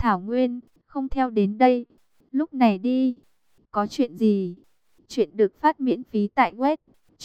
Thảo Nguyên, không theo đến đây. Lúc này đi. Có chuyện gì? Chuyện được phát miễn phí tại web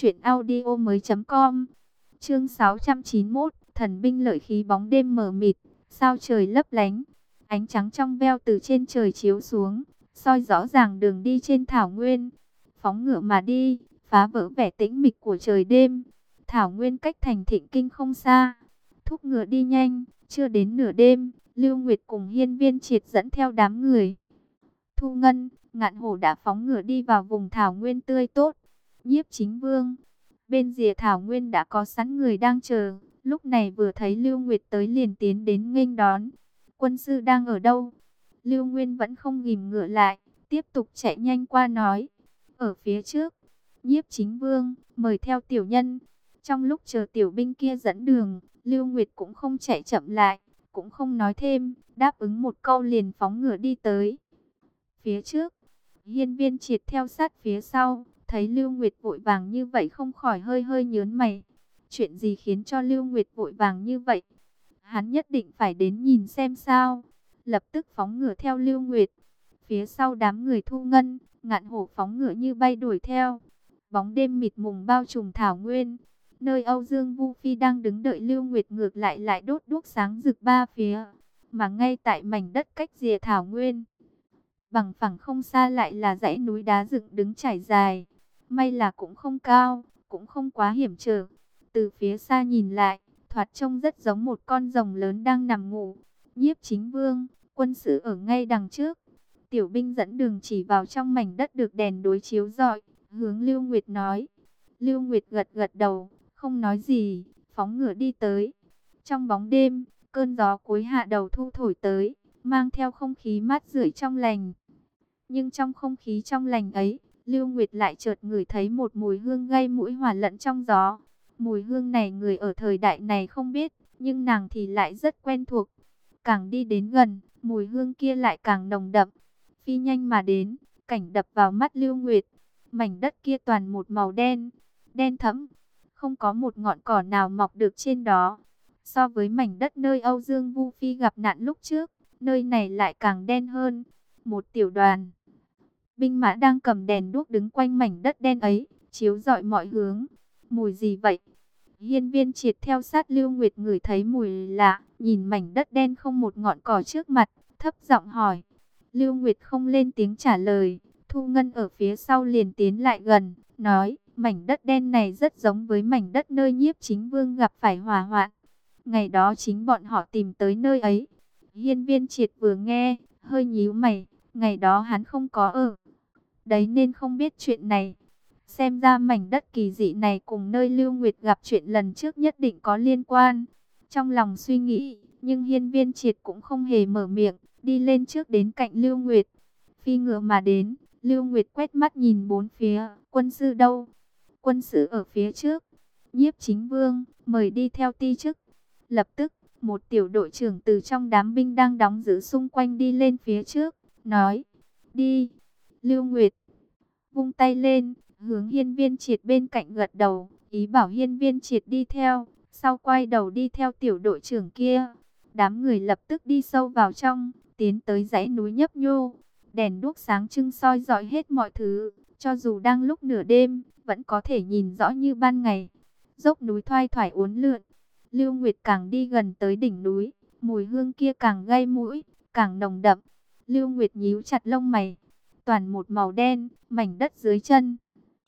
truyệnaudiomoi.com. Chương 691, thần binh lợi khí. Bóng đêm mờ mịt, sao trời lấp lánh, ánh trắng trong veo từ trên trời chiếu xuống, soi rõ ràng đường đi trên thảo nguyên. Phóng ngựa mà đi, phá vỡ vẻ tĩnh mịch của trời đêm. Thảo Nguyên cách thành Thịnh Kinh không xa. Thúc ngựa đi nhanh, chưa đến nửa đêm, Lưu Nguyệt cùng Hiên Viên Triệt dẫn theo đám người Thu Ngân, Ngạn Hổ đã phóng ngựa đi vào vùng thảo nguyên tươi tốt. Nhiếp Chính Vương, bên rìa thảo nguyên đã có sẵn người đang chờ, lúc này vừa thấy Lưu Nguyệt tới liền tiến đến nghênh đón. Quân sư đang ở đâu? Lưu Nguyên vẫn không ghim ngựa lại, tiếp tục chạy nhanh qua nói, ở phía trước. Nhiếp Chính Vương, mời theo tiểu nhân. Trong lúc chờ tiểu binh kia dẫn đường, Lưu Nguyệt cũng không chạy chậm lại, cũng không nói thêm, đáp ứng một câu liền phóng ngựa đi tới. Phía trước, Hiên Viên Triệt theo sát phía sau, thấy Lưu Nguyệt vội vàng như vậy không khỏi hơi hơi nhớn mày. Chuyện gì khiến cho Lưu Nguyệt vội vàng như vậy? Hắn nhất định phải đến nhìn xem sao. Lập tức phóng ngựa theo Lưu Nguyệt. Phía sau đám người Thu Ngân, Ngạn Hổ phóng ngựa như bay đuổi theo. Bóng đêm mịt mùng bao trùm thảo nguyên. Nơi Âu Dương Vu Phi đang đứng đợi Lưu Nguyệt ngược lại đốt đuốc sáng rực ba phía. Mà ngay tại mảnh đất cách rìa thảo nguyên, bằng phẳng không xa lại là dãy núi đá dựng đứng trải dài. May là cũng không cao, cũng không quá hiểm trở. Từ phía xa nhìn lại, thoạt trông rất giống một con rồng lớn đang nằm ngủ. Nhiếp Chính Vương, quân sự ở ngay đằng trước. Tiểu binh dẫn đường chỉ vào trong mảnh đất được đèn đối chiếu rọi, hướng Lưu Nguyệt nói. Lưu Nguyệt gật gật đầu, không nói gì, phóng ngựa đi tới. Trong bóng đêm, cơn gió cuối hạ đầu thu thổi tới, mang theo không khí mát rượi trong lành. Nhưng trong không khí trong lành ấy, Lưu Nguyệt lại chợt ngửi thấy một mùi hương gây mũi hòa lẫn trong gió. Mùi hương này người ở thời đại này không biết, nhưng nàng thì lại rất quen thuộc. Càng đi đến gần, mùi hương kia lại càng nồng đậm. Phi nhanh mà đến, cảnh đập vào mắt Lưu Nguyệt. Mảnh đất kia toàn một màu đen, đen thẫm, không có một ngọn cỏ nào mọc được trên đó. So với mảnh đất nơi Âu Dương Vu Phi gặp nạn lúc trước, nơi này lại càng đen hơn. Một tiểu đoàn binh mã đang cầm đèn đuốc đứng quanh mảnh đất đen ấy, chiếu rọi mọi hướng. Mùi gì vậy? Hiên Viên Triệt theo sát Lưu Nguyệt ngửi thấy mùi lạ, nhìn mảnh đất đen không một ngọn cỏ trước mặt, thấp giọng hỏi. Lưu Nguyệt không lên tiếng trả lời, Thu Ngân ở phía sau liền tiến lại gần, nói, mảnh đất đen này rất giống với mảnh đất nơi Nhiếp Chính Vương gặp phải hỏa hoạn. Ngày đó chính bọn họ tìm tới nơi ấy. Hiên Viên Triệt vừa nghe, hơi nhíu mày, ngày đó hắn không có ở đấy nên không biết chuyện này. Xem ra mảnh đất kỳ dị này cùng nơi Lưu Nguyệt gặp chuyện lần trước nhất định có liên quan. Trong lòng suy nghĩ, nhưng Hiên Viên Triệt cũng không hề mở miệng, đi lên trước đến cạnh Lưu Nguyệt. Phi ngựa mà đến, Lưu Nguyệt quét mắt nhìn bốn phía, quân sư đâu? Quân sư ở phía trước. Nhiếp Chính Vương, mời đi theo ti chức. Lập tức, một tiểu đội trưởng từ trong đám binh đang đóng giữ xung quanh đi lên phía trước, nói, đi. Lưu Nguyệt vung tay lên, hướng Hiên Viên Triệt bên cạnh gật đầu, ý bảo Hiên Viên Triệt đi theo, sau quay đầu đi theo tiểu đội trưởng kia. Đám người lập tức đi sâu vào trong, tiến tới dãy núi nhấp nhô. Đèn đuốc sáng trưng soi rọi hết mọi thứ, cho dù đang lúc nửa đêm, vẫn có thể nhìn rõ như ban ngày. Dốc núi thoai thoải uốn lượn, Lưu Nguyệt càng đi gần tới đỉnh núi, mùi hương kia càng gây mũi, càng nồng đậm. Lưu Nguyệt nhíu chặt lông mày, toàn một màu đen, mảnh đất dưới chân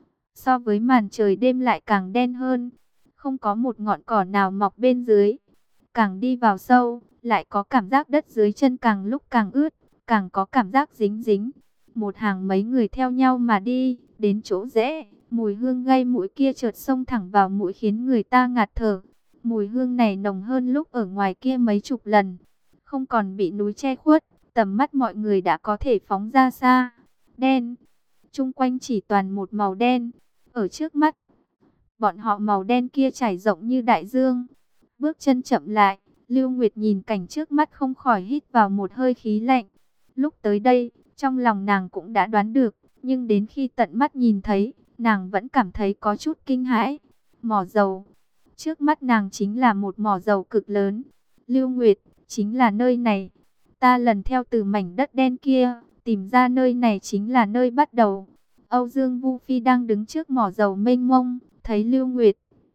so với màn trời đêm lại càng đen hơn, không có một ngọn cỏ nào mọc bên dưới. Càng đi vào sâu, lại có cảm giác đất dưới chân càng lúc càng ướt, càng có cảm giác dính dính. Một hàng mấy người theo nhau mà đi, đến chỗ rẽ, mùi hương gây mũi kia chợt xông thẳng vào mũi khiến người ta ngạt thở. Mùi hương này nồng hơn lúc ở ngoài kia mấy chục lần, không còn bị núi che khuất, tầm mắt mọi người đã có thể phóng ra xa. Đen, chung quanh chỉ toàn một màu đen, ở trước mắt bọn họ màu đen kia trải rộng như đại dương. Bước chân chậm lại, Lưu Nguyệt nhìn cảnh trước mắt không khỏi hít vào một hơi khí lạnh. Lúc tới đây, trong lòng nàng cũng đã đoán được, nhưng đến khi tận mắt nhìn thấy, nàng vẫn cảm thấy có chút kinh hãi. Mỏ dầu, trước mắt nàng chính là một mỏ dầu cực lớn. Lưu Nguyệt, chính là nơi này. ta lần theo từ mảnh đất đen kia, tìm ra nơi này chính là nơi bắt đầu. Âu Dương Vu Phi đang đứng trước mỏ dầu mênh mông, thấy Lưu Nguyệt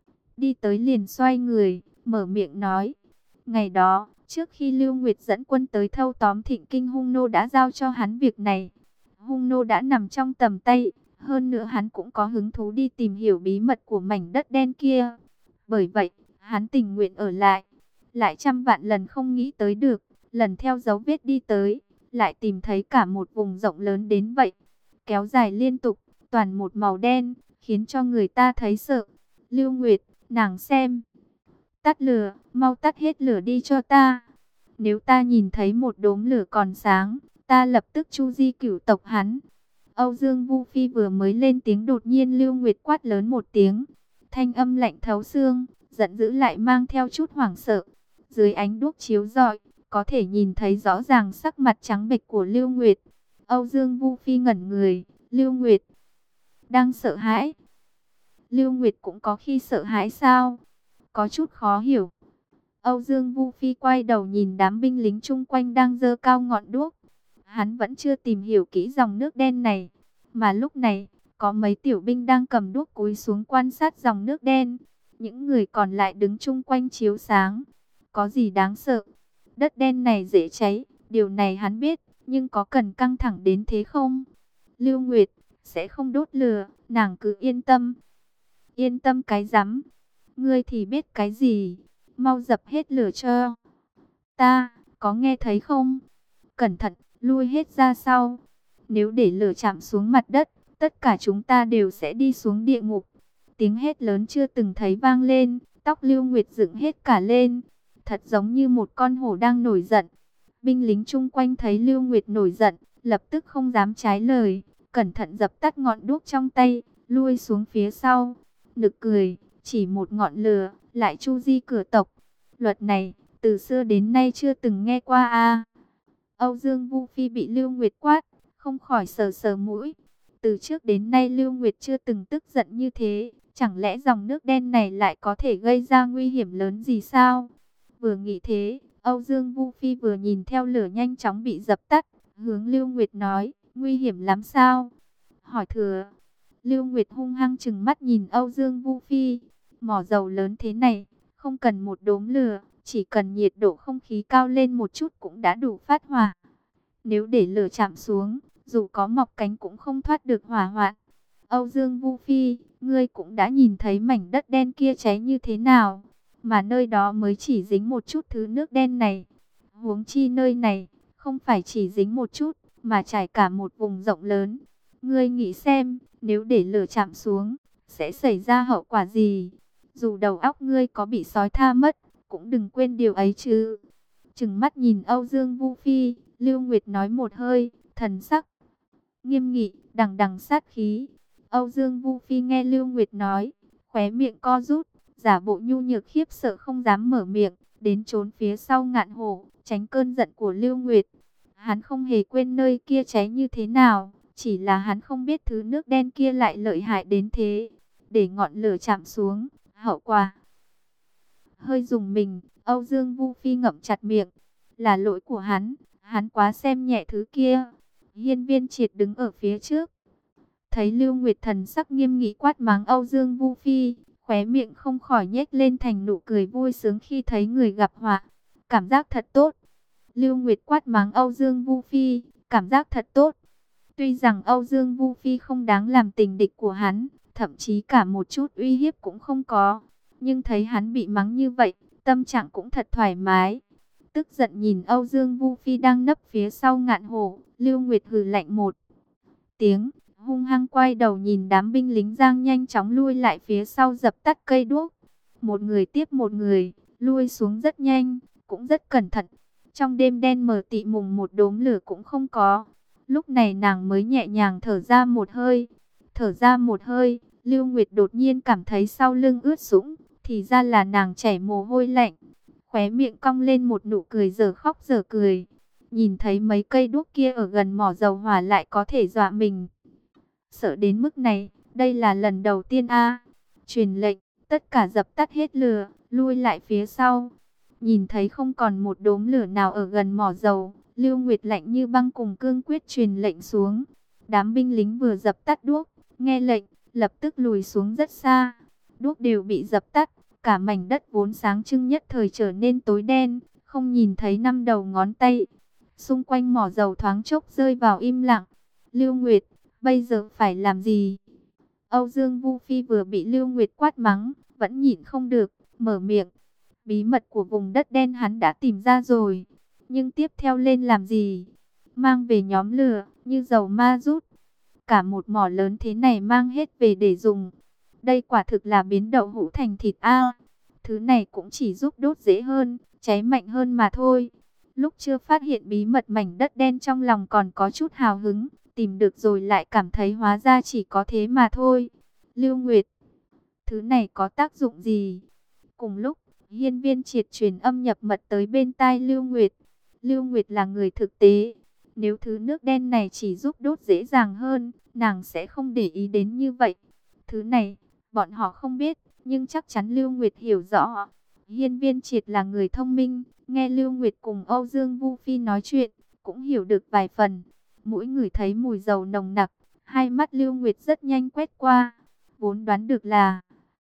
đi tới liền xoay người, mở miệng nói. Ngày đó, trước khi Lưu Nguyệt dẫn quân tới thâu tóm Thịnh Kinh, Hung Nô đã giao cho hắn việc này. Hung Nô đã nằm trong tầm tay, hơn nữa hắn cũng có hứng thú đi tìm hiểu bí mật của mảnh đất đen kia. Bởi vậy, hắn tình nguyện ở lại trăm vạn lần không nghĩ tới được, lần theo dấu vết đi tới, lại tìm thấy cả một vùng rộng lớn đến vậy. Kéo dài liên tục, toàn một màu đen, khiến cho người ta thấy sợ. Lưu Nguyệt, nàng xem. Tắt lửa, mau tắt hết lửa đi cho ta. Nếu ta nhìn thấy một đốm lửa còn sáng, ta lập tức chu di cửu tộc hắn. Âu Dương Vu Phi vừa mới lên tiếng, đột nhiên Lưu Nguyệt quát lớn một tiếng. Thanh âm lạnh thấu xương, giận dữ lại mang theo chút hoảng sợ. Dưới ánh đuốc chiếu rọi, có thể nhìn thấy rõ ràng sắc mặt trắng bệch của Lưu Nguyệt. Âu Dương Vu Phi ngẩn người, Lưu Nguyệt đang sợ hãi. Lưu Nguyệt cũng có khi sợ hãi sao? Có chút khó hiểu. Âu Dương Vu Phi quay đầu nhìn đám binh lính chung quanh đang giơ cao ngọn đuốc. Hắn vẫn chưa tìm hiểu kỹ dòng nước đen này. Mà lúc này, có mấy tiểu binh đang cầm đuốc cúi xuống quan sát dòng nước đen. Những người còn lại đứng chung quanh chiếu sáng. Có gì đáng sợ? Đất đen này dễ cháy, điều này hắn biết. Nhưng có cần căng thẳng đến thế không? Lưu Nguyệt sẽ không đốt lửa, nàng cứ yên tâm. Yên tâm cái rắm. Ngươi thì biết cái gì? Mau dập hết lửa cho ta, có nghe thấy không? Cẩn thận, lui hết ra sau. Nếu để lửa chạm xuống mặt đất, tất cả chúng ta đều sẽ đi xuống địa ngục. Tiếng hét lớn chưa từng thấy vang lên, tóc Lưu Nguyệt dựng hết cả lên. Thật giống như một con hổ đang nổi giận. Binh lính chung quanh thấy Lưu Nguyệt nổi giận, lập tức không dám trái lời. Cẩn thận dập tắt ngọn đuốc trong tay, lui xuống phía sau. Nực cười, chỉ một ngọn lửa, lại chu di cửa tộc. Luật này, từ xưa đến nay chưa từng nghe qua a. Âu Dương Vu Phi bị Lưu Nguyệt quát, không khỏi sờ sờ mũi. Từ trước đến nay Lưu Nguyệt chưa từng tức giận như thế. Chẳng lẽ dòng nước đen này lại có thể gây ra nguy hiểm lớn gì sao? Vừa nghĩ thế, Âu Dương Vu Phi vừa nhìn theo lửa nhanh chóng bị dập tắt, hướng Lưu Nguyệt nói, nguy hiểm lắm sao? Hỏi thừa. Lưu Nguyệt hung hăng trừng mắt nhìn Âu Dương Vu Phi. Mỏ dầu lớn thế này, không cần một đốm lửa, chỉ cần nhiệt độ không khí cao lên một chút cũng đã đủ phát hỏa. Nếu để lửa chạm xuống, dù có mọc cánh cũng không thoát được hỏa hoạn. Âu Dương Vu Phi, ngươi cũng đã nhìn thấy mảnh đất đen kia cháy như thế nào, mà nơi đó mới chỉ dính một chút thứ nước đen này. Huống chi nơi này, không phải chỉ dính một chút, mà trải cả một vùng rộng lớn. Ngươi nghĩ xem, nếu để lửa chạm xuống, sẽ xảy ra hậu quả gì? Dù đầu óc ngươi có bị sói tha mất, cũng đừng quên điều ấy chứ. Trừng mắt nhìn Âu Dương Vu Phi, Lưu Nguyệt nói một hơi, thần sắc nghiêm nghị, đằng đằng sát khí. Âu Dương Vu Phi nghe Lưu Nguyệt nói, khóe miệng co rút, giả bộ nhu nhược khiếp sợ không dám mở miệng, đến trốn phía sau ngạn hổ, tránh cơn giận của Lưu Nguyệt. Hắn không hề quên nơi kia cháy như thế nào, chỉ là hắn không biết thứ nước đen kia lại lợi hại đến thế. Để ngọn lửa chạm xuống, hậu quả. Hơi dùng mình, Âu Dương Vu Phi ngậm chặt miệng. Là lỗi của hắn quá xem nhẹ thứ kia. Hiên Viên Triệt đứng ở phía trước. Thấy Lưu Nguyệt thần sắc nghiêm nghị quát mắng Âu Dương Vu Phi, khóe miệng không khỏi nhếch lên thành nụ cười vui sướng khi thấy người gặp họa. Cảm giác thật tốt. Lưu Nguyệt quát mắng Âu Dương Vu Phi, cảm giác thật tốt. Tuy rằng Âu Dương Vu Phi không đáng làm tình địch của hắn, thậm chí cả một chút uy hiếp cũng không có. Nhưng thấy hắn bị mắng như vậy, tâm trạng cũng thật thoải mái. Tức giận nhìn Âu Dương Vu Phi đang nấp phía sau ngạn hổ, Lưu Nguyệt hừ lạnh một tiếng, hung hăng quay đầu nhìn đám binh lính giang nhanh chóng lui lại phía sau dập tắt cây đuốc. Một người tiếp một người, lui xuống rất nhanh, cũng rất cẩn thận. Trong đêm đen mờ tị mùng một đốm lửa cũng không có. Lúc này nàng mới nhẹ nhàng thở ra một hơi. Thở ra một hơi, Lưu Nguyệt đột nhiên cảm thấy sau lưng ướt sũng. Thì ra là nàng chảy mồ hôi lạnh. Khóe miệng cong lên một nụ cười dở khóc dở cười. Nhìn thấy mấy cây đuốc kia ở gần mỏ dầu hỏa lại có thể dọa mình. Sợ đến mức này, đây là lần đầu tiên a. Truyền lệnh, tất cả dập tắt hết lửa, lui lại phía sau. Nhìn thấy không còn một đốm lửa nào ở gần mỏ dầu, Lưu Nguyệt lạnh như băng cùng cương quyết truyền lệnh xuống. Đám binh lính vừa dập tắt đuốc, nghe lệnh, lập tức lùi xuống rất xa. Đuốc đều bị dập tắt, cả mảnh đất vốn sáng trưng nhất thời trở nên tối đen, không nhìn thấy năm đầu ngón tay. Xung quanh mỏ dầu thoáng chốc rơi vào im lặng. Lưu Nguyệt, bây giờ phải làm gì? Âu Dương Vu Phi vừa bị Lưu Nguyệt quát mắng, vẫn nhịn không được, mở miệng. Bí mật của vùng đất đen hắn đã tìm ra rồi. Nhưng tiếp theo lên làm gì? Mang về nhóm lửa, như dầu ma rút. Cả một mỏ lớn thế này mang hết về để dùng. Đây quả thực là biến đậu hũ thành thịt a. Thứ này cũng chỉ giúp đốt dễ hơn, cháy mạnh hơn mà thôi. Lúc chưa phát hiện bí mật mảnh đất đen trong lòng còn có chút hào hứng. Tìm được rồi lại cảm thấy hóa ra chỉ có thế mà thôi. Lưu Nguyệt, thứ này có tác dụng gì? Cùng lúc, Hiên Viên Triệt truyền âm nhập mật tới bên tai Lưu Nguyệt. Lưu Nguyệt là người thực tế. Nếu thứ nước đen này chỉ giúp đốt dễ dàng hơn, nàng sẽ không để ý đến như vậy. Thứ này, bọn họ không biết, nhưng chắc chắn Lưu Nguyệt hiểu rõ. Hiên Viên Triệt là người thông minh, nghe Lưu Nguyệt cùng Âu Dương Vu Phi nói chuyện, cũng hiểu được vài phần. Mỗi người thấy mùi dầu nồng nặc, hai mắt Lưu Nguyệt rất nhanh quét qua. Vốn đoán được là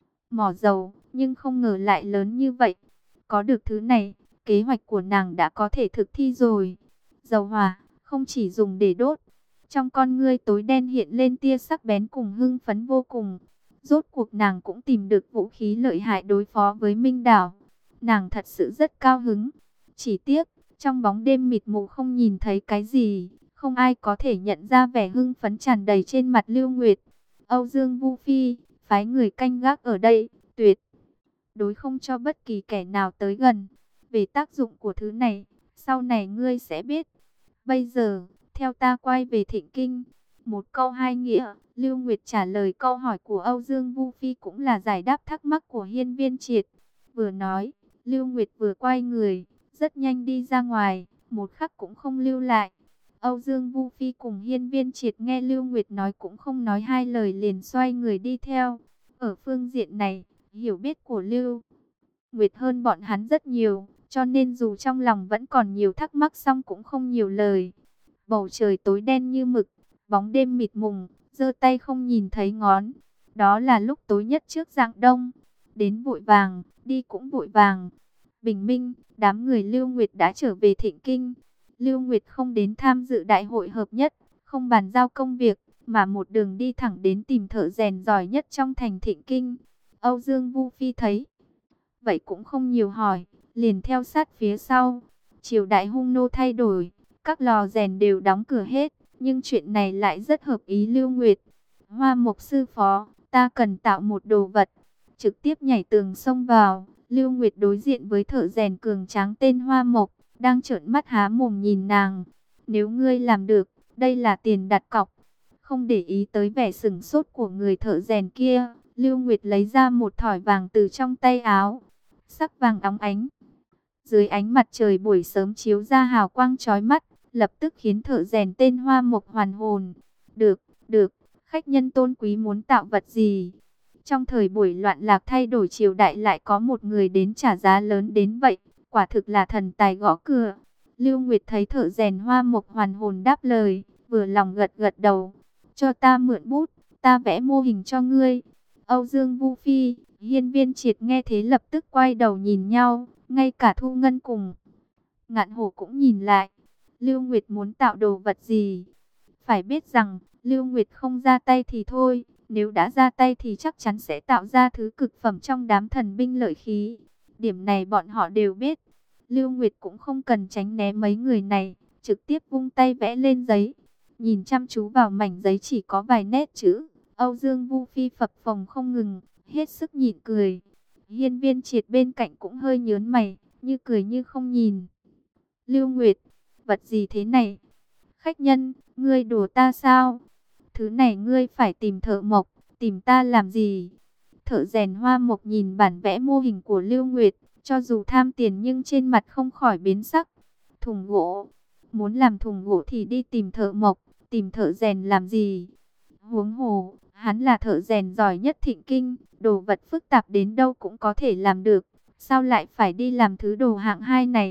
mỏ dầu, nhưng không ngờ lại lớn như vậy. Có được thứ này, kế hoạch của nàng đã có thể thực thi rồi. Dầu hỏa, không chỉ dùng để đốt. Trong con ngươi tối đen hiện lên tia sắc bén cùng hưng phấn vô cùng. Rốt cuộc nàng cũng tìm được vũ khí lợi hại đối phó với Minh Đảo. Nàng thật sự rất cao hứng. Chỉ tiếc, trong bóng đêm mịt mù không nhìn thấy cái gì. Không ai có thể nhận ra vẻ hưng phấn tràn đầy trên mặt Lưu Nguyệt. Âu Dương Vu Phi, phái người canh gác ở đây, tuyệt đối không cho bất kỳ kẻ nào tới gần. Về tác dụng của thứ này, sau này ngươi sẽ biết. Bây giờ, theo ta quay về Thịnh Kinh. Một câu hai nghĩa, Lưu Nguyệt trả lời câu hỏi của Âu Dương Vu Phi cũng là giải đáp thắc mắc của Hiên Viên Triệt. Vừa nói, Lưu Nguyệt vừa quay người, rất nhanh đi ra ngoài, một khắc cũng không lưu lại. Âu Dương Vu Phi cùng Hiên Viên Triệt nghe Lưu Nguyệt nói cũng không nói hai lời liền xoay người đi theo. Ở phương diện này, hiểu biết của Lưu Nguyệt hơn bọn hắn rất nhiều, cho nên dù trong lòng vẫn còn nhiều thắc mắc song cũng không nhiều lời. Bầu trời tối đen như mực, bóng đêm mịt mùng, giơ tay không nhìn thấy ngón. Đó là lúc tối nhất trước rạng đông. Đến vội vàng, đi cũng vội vàng. Bình minh, đám người Lưu Nguyệt đã trở về Thịnh Kinh. Lưu Nguyệt không đến tham dự đại hội hợp nhất, không bàn giao công việc, mà một đường đi thẳng đến tìm thợ rèn giỏi nhất trong thành Thịnh Kinh. Âu Dương Vu Phi thấy vậy cũng không nhiều hỏi, liền theo sát phía sau. Triều đại hung nô thay đổi, các lò rèn đều đóng cửa hết, nhưng chuyện này lại rất hợp ý Lưu Nguyệt. Hoa Mộc sư phó, ta cần tạo một đồ vật. Trực tiếp nhảy tường xông vào, Lưu Nguyệt đối diện với thợ rèn cường tráng tên Hoa Mộc, đang trợn mắt há mồm nhìn nàng. Nếu ngươi làm được, đây là tiền đặt cọc. Không để ý tới vẻ sửng sốt của người thợ rèn kia, Lưu Nguyệt lấy ra một thỏi vàng từ trong tay áo. Sắc vàng óng ánh. Dưới ánh mặt trời buổi sớm chiếu ra hào quang chói mắt, lập tức khiến thợ rèn tên Hoa Mộc hoàn hồn. Được, được, khách nhân tôn quý muốn tạo vật gì? Trong thời buổi loạn lạc thay đổi triều đại lại có một người đến trả giá lớn đến vậy, quả thực là thần tài gõ cửa. Lưu Nguyệt thấy thợ rèn Hoa Mộc hoàn hồn đáp lời, vừa lòng gật gật đầu. Cho ta mượn bút, ta vẽ mô hình cho ngươi. Âu Dương Vu Phi, Hiên Viên Triệt nghe thế lập tức quay đầu nhìn nhau, ngay cả Thu Ngân cùng Ngạn Hổ cũng nhìn lại. Lưu Nguyệt muốn tạo đồ vật gì? Phải biết rằng, Lưu Nguyệt không ra tay thì thôi, nếu đã ra tay thì chắc chắn sẽ tạo ra thứ cực phẩm trong đám thần binh lợi khí. Điểm này bọn họ đều biết. Lưu Nguyệt cũng không cần tránh né mấy người này, trực tiếp vung tay vẽ lên giấy. Nhìn chăm chú vào mảnh giấy chỉ có vài nét chữ, Âu Dương Vu Phi phập phồng không ngừng, hết sức nhịn cười. Hiên Viên Triệt bên cạnh cũng hơi nhớn mày, như cười như không nhìn. Lưu Nguyệt, vật gì thế này? Khách nhân, ngươi đùa ta sao? Thứ này ngươi phải tìm thợ mộc, tìm ta làm gì? Thợ rèn Hoa Mộc nhìn bản vẽ mô hình của Lưu Nguyệt, cho dù tham tiền nhưng trên mặt không khỏi biến sắc. Thùng gỗ, muốn làm thùng gỗ thì đi tìm thợ mộc, tìm thợ rèn làm gì? Huống hồ, hắn là thợ rèn giỏi nhất Thịnh Kinh, đồ vật phức tạp đến đâu cũng có thể làm được. Sao lại phải đi làm thứ đồ hạng hai này?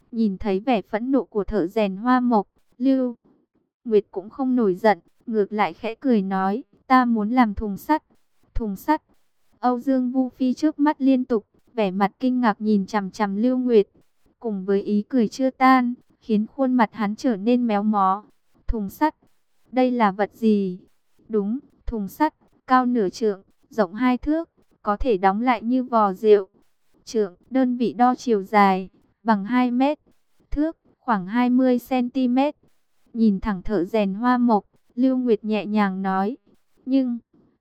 Nhìn thấy vẻ phẫn nộ của thợ rèn Hoa Mộc, Lưu Nguyệt cũng không nổi giận, ngược lại khẽ cười nói, ta muốn làm thùng sắt. Thùng sắt? Âu Dương Vu Phi trước mắt liên tục, vẻ mặt kinh ngạc nhìn chằm chằm Lưu Nguyệt, cùng với ý cười chưa tan, khiến khuôn mặt hắn trở nên méo mó. Thùng sắt? Đây là vật gì? Đúng, thùng sắt, cao nửa trượng, rộng 2 thước, có thể đóng lại như vò rượu. Trượng, đơn vị đo chiều dài, bằng 2 mét, thước, khoảng 20 cm. Nhìn thẳng thợ rèn Hoa Mộc, Lưu Nguyệt nhẹ nhàng nói. Nhưng,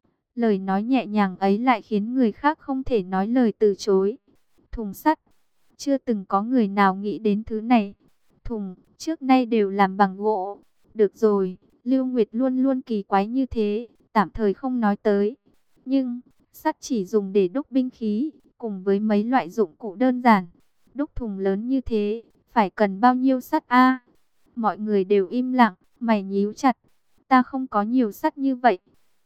lời nói nhẹ nhàng ấy lại khiến người khác không thể nói lời từ chối. Thùng sắt, chưa từng có người nào nghĩ đến thứ này. Thùng, trước nay đều làm bằng gỗ. Được rồi, Lưu Nguyệt luôn luôn kỳ quái như thế, tạm thời không nói tới. Nhưng, sắt chỉ dùng để đúc binh khí, cùng với mấy loại dụng cụ đơn giản. Đúc thùng lớn như thế, phải cần bao nhiêu sắt a? Mọi người đều im lặng, mày nhíu chặt. Ta không có nhiều sắt như vậy.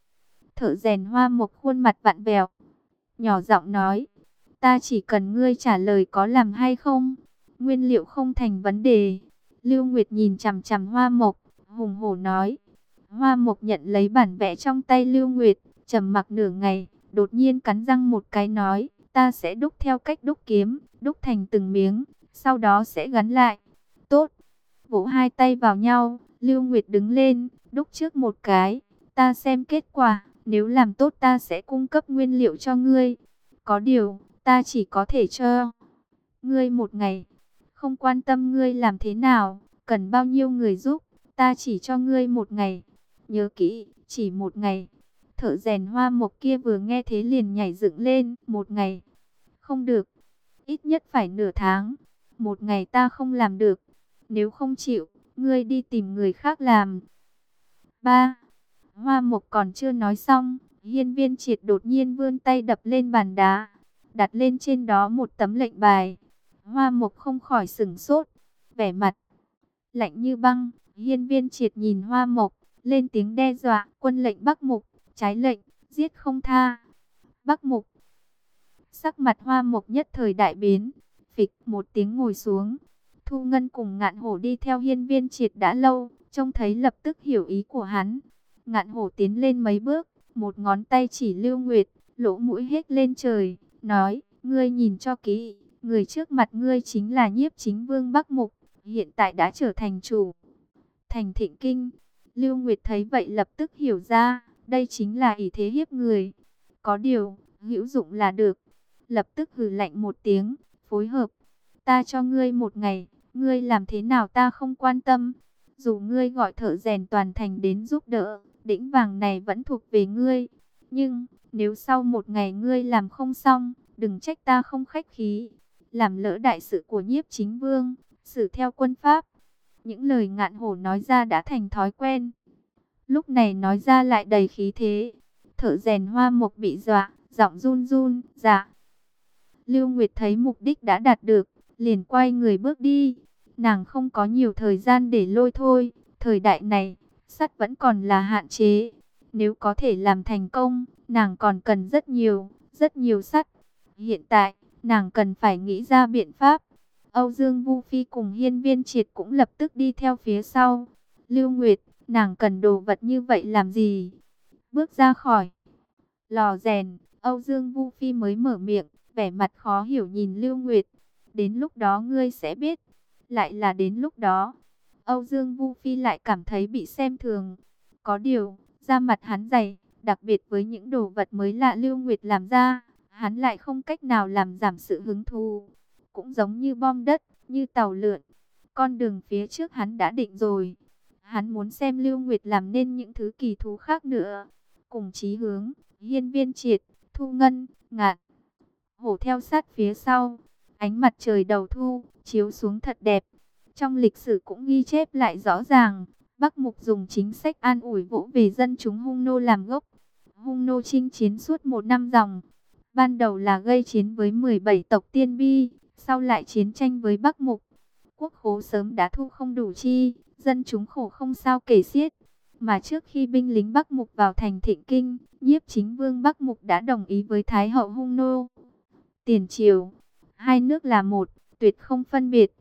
Thợ rèn Hoa Mộc khuôn mặt vặn vẹo, nhỏ giọng nói, ta chỉ cần ngươi trả lời có làm hay không. Nguyên liệu không thành vấn đề. Lưu Nguyệt nhìn chằm chằm Hoa Mộc, hùng hổ nói. Hoa Mộc nhận lấy bản vẽ trong tay Lưu Nguyệt, trầm mặc nửa ngày, đột nhiên cắn răng một cái nói, ta sẽ đúc theo cách đúc kiếm, đúc thành từng miếng, sau đó sẽ gắn lại. Tốt. Vỗ hai tay vào nhau, Lưu Nguyệt đứng lên, đúc trước một cái, ta xem kết quả, nếu làm tốt ta sẽ cung cấp nguyên liệu cho ngươi. Có điều, ta chỉ có thể cho ngươi một ngày, không quan tâm ngươi làm thế nào, cần bao nhiêu người giúp, ta chỉ cho ngươi một ngày. Nhớ kỹ, chỉ một ngày. Thợ rèn Hoa Mộc kia vừa nghe thế liền nhảy dựng lên, một ngày. Không được, ít nhất phải nửa tháng. Một ngày ta không làm được. Nếu không chịu, ngươi đi tìm người khác làm. 3. Hoa Mộc còn chưa nói xong, Hiên Viên Triệt đột nhiên vươn tay đập lên bàn đá, đặt lên trên đó một tấm lệnh bài. Hoa Mộc không khỏi sửng sốt, vẻ mặt lạnh như băng. Hiên Viên Triệt nhìn Hoa Mộc, lên tiếng đe dọa, quân lệnh Bắc Mục, trái lệnh, giết không tha. Bắc Mục. Sắc mặt Hoa Mộc nhất thời đại biến, phịch một tiếng ngồi xuống. Thu Ngân cùng Ngạn Hổ đi theo Hiên Viên Triệt đã lâu, trông thấy lập tức hiểu ý của hắn. Ngạn Hổ tiến lên mấy bước, một ngón tay chỉ Lưu Nguyệt, lỗ mũi hết lên trời, nói, ngươi nhìn cho kỹ, người trước mặt ngươi chính là Nhiếp Chính Vương Bắc Mục, hiện tại đã trở thành chủ thành Thịnh Kinh. Lưu Nguyệt thấy vậy lập tức hiểu ra, đây chính là ỷ thế hiếp người. Có điều, hữu dụng là được. Lập tức hừ lạnh một tiếng, phối hợp. Ta cho ngươi một ngày, ngươi làm thế nào ta không quan tâm. Dù ngươi gọi thợ rèn toàn thành đến giúp đỡ, đĩnh vàng này vẫn thuộc về ngươi. Nhưng, nếu sau một ngày ngươi làm không xong, đừng trách ta không khách khí. Làm lỡ đại sự của Nhiếp Chính Vương, xử theo quân pháp. Những lời Ngạn Hổ nói ra đã thành thói quen. Lúc này nói ra lại đầy khí thế. Thợ rèn Hoa Mộc bị dọa, giọng run run, dạ. Lưu Nguyệt thấy mục đích đã đạt được, liền quay người bước đi. Nàng không có nhiều thời gian để lôi thôi. Thời đại này, sắt vẫn còn là hạn chế. Nếu có thể làm thành công, nàng còn cần rất nhiều sắt. Hiện tại, nàng cần phải nghĩ ra biện pháp. Âu Dương Vu Phi cùng Hiên Viên Triệt cũng lập tức đi theo phía sau. Lưu Nguyệt, nàng cần đồ vật như vậy làm gì? Bước ra khỏi lò rèn, Âu Dương Vu Phi mới mở miệng, vẻ mặt khó hiểu nhìn Lưu Nguyệt. Đến lúc đó ngươi sẽ biết. Lại là đến lúc đó. Âu Dương Vu Phi lại cảm thấy bị xem thường. Có điều, da mặt hắn dày, đặc biệt với những đồ vật mới lạ Lưu Nguyệt làm ra, hắn lại không cách nào làm giảm sự hứng thú. Cũng giống như bom đất, như tàu lượn. Con đường phía trước hắn đã định rồi. Hắn muốn xem Lưu Nguyệt làm nên những thứ kỳ thú khác nữa. Cùng chí hướng, Hiên Viên Triệt, Thu Ngân, Ngạn Hổ theo sát phía sau. Ánh mặt trời đầu thu, chiếu xuống thật đẹp. Trong lịch sử cũng ghi chép lại rõ ràng, Bắc Mục dùng chính sách an ủi vỗ về dân chúng Hung Nô làm gốc. Hung Nô chinh chiến suốt 1 năm ròng. Ban đầu là gây chiến với 17 tộc Tiên Bi, sau lại chiến tranh với Bắc Mục. Quốc khố sớm đã thu không đủ chi, dân chúng khổ không sao kể xiết. Mà trước khi binh lính Bắc Mục vào thành Thịnh Kinh, Nhiếp Chính Vương Bắc Mục đã đồng ý với Thái hậu Hung Nô. Tiền triều, hai nước là một, tuyệt không phân biệt.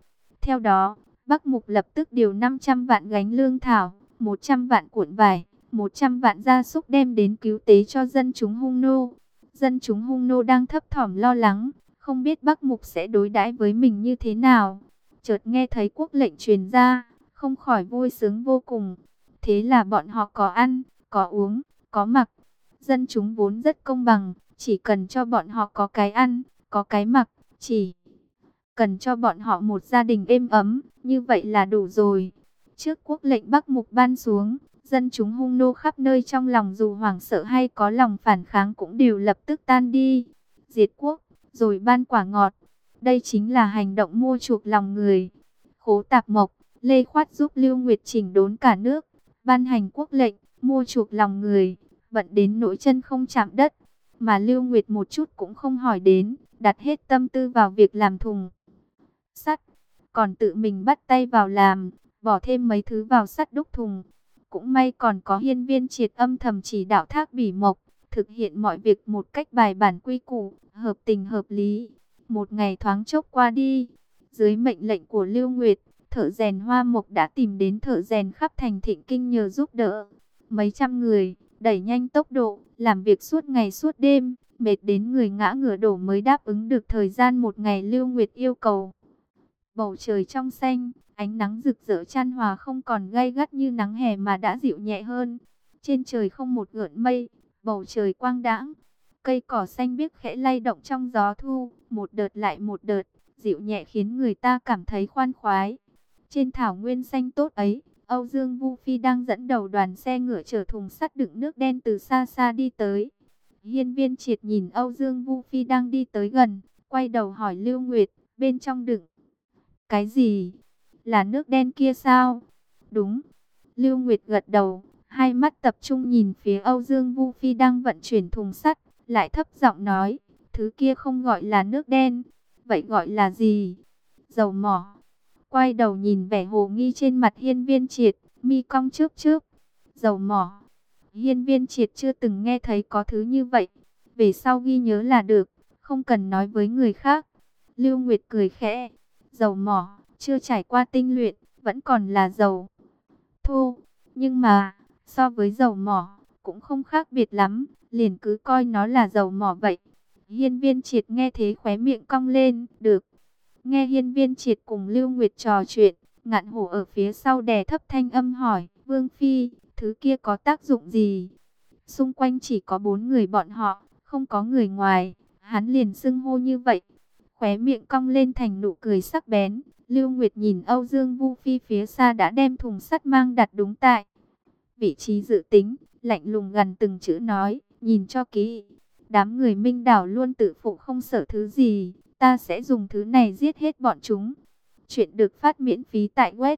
Theo đó, Bắc Mục lập tức điều 500 vạn gánh lương thảo, 100 vạn cuộn vải, 100 vạn gia súc đem đến cứu tế cho dân chúng Hung nô. Dân chúng Hung nô đang thấp thỏm lo lắng, không biết Bắc Mục sẽ đối đãi với mình như thế nào. Chợt nghe thấy quốc lệnh truyền ra, không khỏi vui sướng vô cùng. Thế là bọn họ có ăn, có uống, có mặc. Dân chúng vốn rất công bằng, chỉ cần cho bọn họ có cái ăn, có cái mặc, chỉ cần cho bọn họ một gia đình êm ấm, như vậy là đủ rồi. Trước quốc lệnh Bắc Mục ban xuống, dân chúng Hung nô khắp nơi trong lòng dù hoảng sợ hay có lòng phản kháng cũng đều lập tức tan đi. Diệt quốc, rồi ban quả ngọt. Đây chính là hành động mua chuộc lòng người. Khố Tạp Mộc, Lê Khoát giúp Lưu Nguyệt chỉnh đốn cả nước, ban hành quốc lệnh, mua chuộc lòng người, bận đến nỗi chân không chạm đất. Mà Lưu Nguyệt một chút cũng không hỏi đến, đặt hết tâm tư vào việc làm thùng sắt, còn tự mình bắt tay vào làm, bỏ thêm mấy thứ vào sắt đúc thùng. Cũng may còn có Hiên Viên Triệt âm thầm chỉ đạo Thác Bỉ Mộc, thực hiện mọi việc một cách bài bản quy củ, hợp tình hợp lý. Một ngày thoáng chốc qua đi, dưới mệnh lệnh của Lưu Nguyệt, thợ rèn Hoa Mộc đã tìm đến thợ rèn khắp thành Thịnh Kinh nhờ giúp đỡ. Mấy trăm người, đẩy nhanh tốc độ, làm việc suốt ngày suốt đêm, mệt đến người ngã ngửa đổ mới đáp ứng được thời gian một ngày Lưu Nguyệt yêu cầu. Bầu trời trong xanh, ánh nắng rực rỡ chan hòa không còn gay gắt như nắng hè mà đã dịu nhẹ hơn. Trên trời không một gợn mây, bầu trời quang đãng. Cây cỏ xanh biếc khẽ lay động trong gió thu, một đợt lại một đợt, dịu nhẹ khiến người ta cảm thấy khoan khoái. Trên thảo nguyên xanh tốt ấy, Âu Dương Vu Phi đang dẫn đầu đoàn xe ngựa chở thùng sắt đựng nước đen từ xa xa đi tới. Hiên Viên Triệt nhìn Âu Dương Vu Phi đang đi tới gần, quay đầu hỏi Lưu Nguyệt, bên trong đựng cái gì? Là nước đen kia sao? Đúng. Lưu Nguyệt gật đầu, hai mắt tập trung nhìn phía Âu Dương Vu Phi đang vận chuyển thùng sắt, lại thấp giọng nói, thứ kia không gọi là nước đen, vậy gọi là gì? Dầu mỏ. Quay đầu nhìn vẻ hồ nghi trên mặt Hiên Viên Triệt, mi cong chớp chớp. Dầu mỏ. Hiên Viên Triệt chưa từng nghe thấy có thứ như vậy, về sau ghi nhớ là được, không cần nói với người khác. Lưu Nguyệt cười khẽ, dầu mỏ, chưa trải qua tinh luyện, vẫn còn là dầu thô, nhưng mà, so với dầu mỏ, cũng không khác biệt lắm, liền cứ coi nó là dầu mỏ vậy. Hiên Viên Triệt nghe thế khóe miệng cong lên, được. Nghe Hiên Viên Triệt cùng Lưu Nguyệt trò chuyện, Ngạn Hổ ở phía sau đè thấp thanh âm hỏi, Vương Phi, thứ kia có tác dụng gì? Xung quanh chỉ có 4 người bọn họ, không có người ngoài, hắn liền xưng hô như vậy. Khóe miệng cong lên thành nụ cười sắc bén. Lưu Nguyệt nhìn Âu Dương Vu Phi phía xa đã đem thùng sắt mang đặt đúng tại vị trí dự tính, lạnh lùng gần từng chữ nói, nhìn cho kỹ. Đám người Minh Đảo luôn tự phụ không sợ thứ gì, ta sẽ dùng thứ này giết hết bọn chúng. Chuyện được phát miễn phí tại web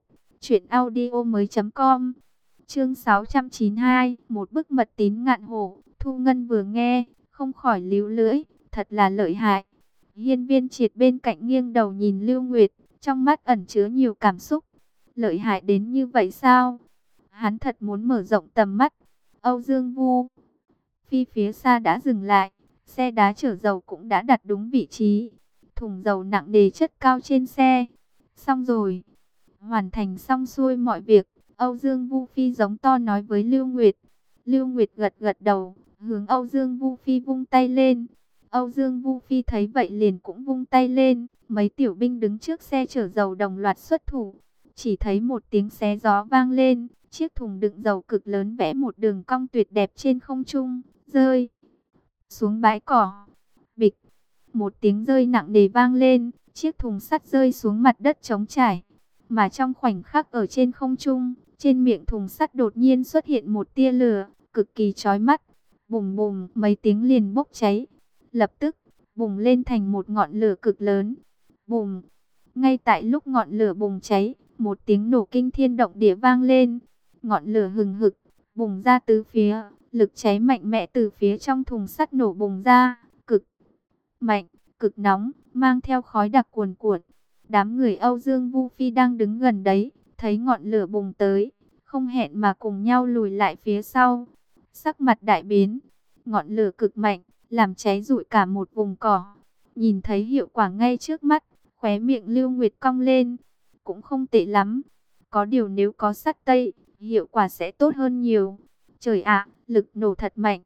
truyệnaudiomoi.com. Chương 692, một bức mật tín Ngạn Hổ. Thu Ngân vừa nghe, không khỏi líu lưỡi, thật là lợi hại. Hiên Viên Triệt bên cạnh nghiêng đầu nhìn Lưu Nguyệt, trong mắt ẩn chứa nhiều cảm xúc. Lợi hại đến như vậy sao? Hắn thật muốn mở rộng tầm mắt. Âu Dương Vu Phi phía xa đã dừng lại, xe đá chở dầu cũng đã đặt đúng vị trí. Thùng dầu nặng nề chất cao trên xe. Xong rồi. Hoàn thành xong xuôi mọi việc, Âu Dương Vu Phi giống to nói với Lưu Nguyệt. Lưu Nguyệt gật gật đầu, hướng Âu Dương Vu Phi vung tay lên. Âu Dương Vu Phi thấy vậy liền cũng vung tay lên, mấy tiểu binh đứng trước xe chở dầu đồng loạt xuất thủ. Chỉ thấy một tiếng xé gió vang lên, chiếc thùng đựng dầu cực lớn vẽ một đường cong tuyệt đẹp trên không trung, rơi xuống bãi cỏ. Bịch, một tiếng rơi nặng nề vang lên, chiếc thùng sắt rơi xuống mặt đất trống trải. Mà trong khoảnh khắc ở trên không trung, trên miệng thùng sắt đột nhiên xuất hiện một tia lửa, cực kỳ chói mắt. Bùng bùng, mấy tiếng liền bốc cháy. Lập tức, bùng lên thành một ngọn lửa cực lớn. Bùng, ngay tại lúc ngọn lửa bùng cháy, một tiếng nổ kinh thiên động địa vang lên. Ngọn lửa hừng hực, bùng ra tứ phía, lực cháy mạnh mẽ từ phía trong thùng sắt nổ bùng ra, cực mạnh, cực nóng, mang theo khói đặc cuồn cuộn. Đám người Âu Dương Vu Phi đang đứng gần đấy, thấy ngọn lửa bùng tới, không hẹn mà cùng nhau lùi lại phía sau. Sắc mặt đại biến, ngọn lửa cực mạnh, làm cháy rụi cả một vùng cỏ. Nhìn thấy hiệu quả ngay trước mắt, khóe miệng Lưu Nguyệt cong lên. cũng không tệ lắm. Có điều nếu có sắt tây, hiệu quả sẽ tốt hơn nhiều. Trời ạ, lực nổ thật mạnh.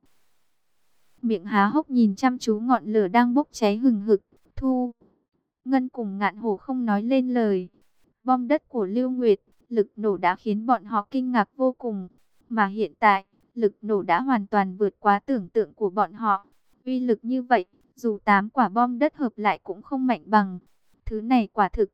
Miệng há hốc nhìn chăm chú ngọn lửa đang bốc cháy hừng hực. Thu Ngân cùng Ngạn Hổ không nói lên lời. Bom đất của Lưu Nguyệt, lực nổ đã khiến bọn họ kinh ngạc vô cùng. Mà hiện tại, lực nổ đã hoàn toàn vượt quá tưởng tượng của bọn họ. Uy lực như vậy, dù 8 quả bom đất hợp lại cũng không mạnh bằng. Thứ này quả thực.